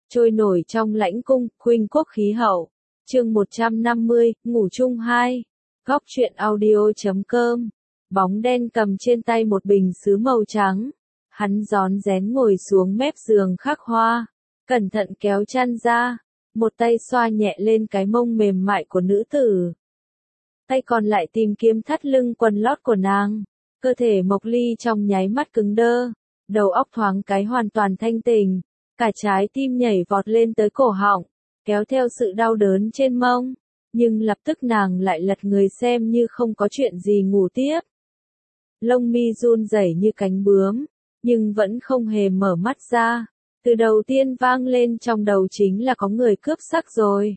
trôi nổi trong lãnh cung, khuynh quốc khí hậu. Chương 150, ngủ chung 2. Góc truyện audio.com. Bóng đen cầm trên tay một bình sứ màu trắng. Hắn rón rén ngồi xuống mép giường khắc hoa, cẩn thận kéo chăn ra, một tay xoa nhẹ lên cái mông mềm mại của nữ tử. Tay còn lại tìm kiếm thắt lưng quần lót của nàng. Cơ thể Mộc Ly trong nháy mắt cứng đơ, đầu óc thoáng cái hoàn toàn thanh tỉnh, cả trái tim nhảy vọt lên tới cổ họng, kéo theo sự đau đớn trên mông, nhưng lập tức nàng lại lật người xem như không có chuyện gì ngủ tiếp. Lông mi run rẩy như cánh bướm, nhưng vẫn không hề mở mắt ra. Từ đầu tiên vang lên trong đầu chính là có người cướp sắc rồi.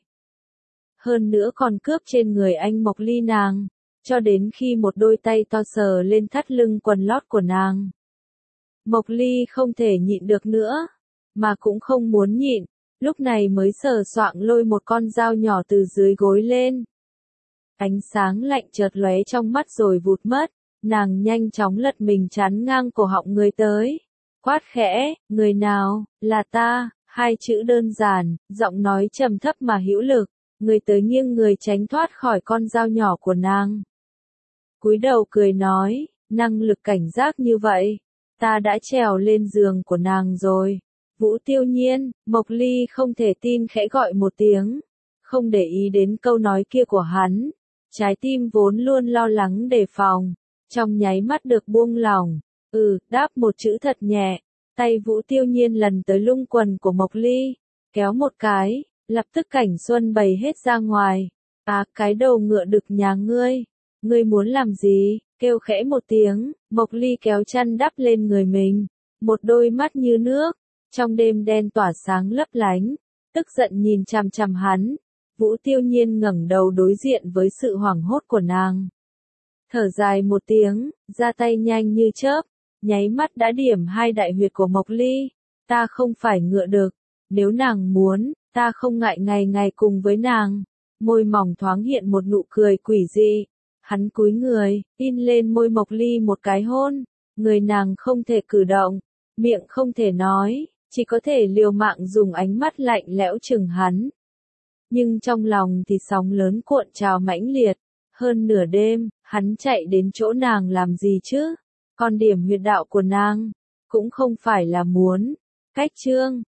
Hơn nữa còn cướp trên người anh Mộc Ly nàng, cho đến khi một đôi tay to sờ lên thắt lưng quần lót của nàng. Mộc Ly không thể nhịn được nữa, mà cũng không muốn nhịn, lúc này mới sờ soạng lôi một con dao nhỏ từ dưới gối lên. Ánh sáng lạnh chợt lóe trong mắt rồi vụt mất, nàng nhanh chóng lật mình chắn ngang cổ họng người tới. Quát khẽ, người nào, là ta, hai chữ đơn giản, giọng nói trầm thấp mà hữu lực, người tới nghiêng người tránh thoát khỏi con dao nhỏ của nàng. Cúi đầu cười nói, năng lực cảnh giác như vậy, ta đã trèo lên giường của nàng rồi. Vũ Tiêu Nhiên, Mộc Ly không thể tin khẽ gọi một tiếng, không để ý đến câu nói kia của hắn, trái tim vốn luôn lo lắng đề phòng, trong nháy mắt được buông lỏng, đáp một chữ thật nhẹ, tay Vũ Tiêu Nhiên lần tới lung quần của Mộc Ly, kéo một cái, lập tức cảnh xuân bày hết ra ngoài. Cái đầu ngựa đực nhà ngươi muốn làm gì? Kêu khẽ một tiếng, Mộc Ly kéo chăn đắp lên người mình, một đôi mắt như nước, trong đêm đen tỏa sáng lấp lánh, tức giận nhìn chằm chằm hắn. Vũ Tiêu Nhiên ngẩng đầu đối diện với sự hoảng hốt của nàng. Thở dài một tiếng, ra tay nhanh như chớp, nháy mắt đã điểm hai đại huyệt của Mộc Ly. Ta không phải ngựa đực, nếu nàng muốn, ta không ngại ngày ngày cùng với nàng. Môi mỏng thoáng hiện một nụ cười quỷ dị. Hắn cúi người, in lên môi Mộc Ly một cái hôn. Người nàng không thể cử động, miệng không thể nói, chỉ có thể liều mạng dùng ánh mắt lạnh lẽo chừng hắn. Nhưng trong lòng thì sóng lớn cuộn trào mãnh liệt. Hơn nửa đêm, hắn chạy đến chỗ nàng làm gì chứ? Còn điểm huyệt đạo của nàng, cũng không phải là muốn. Cách chương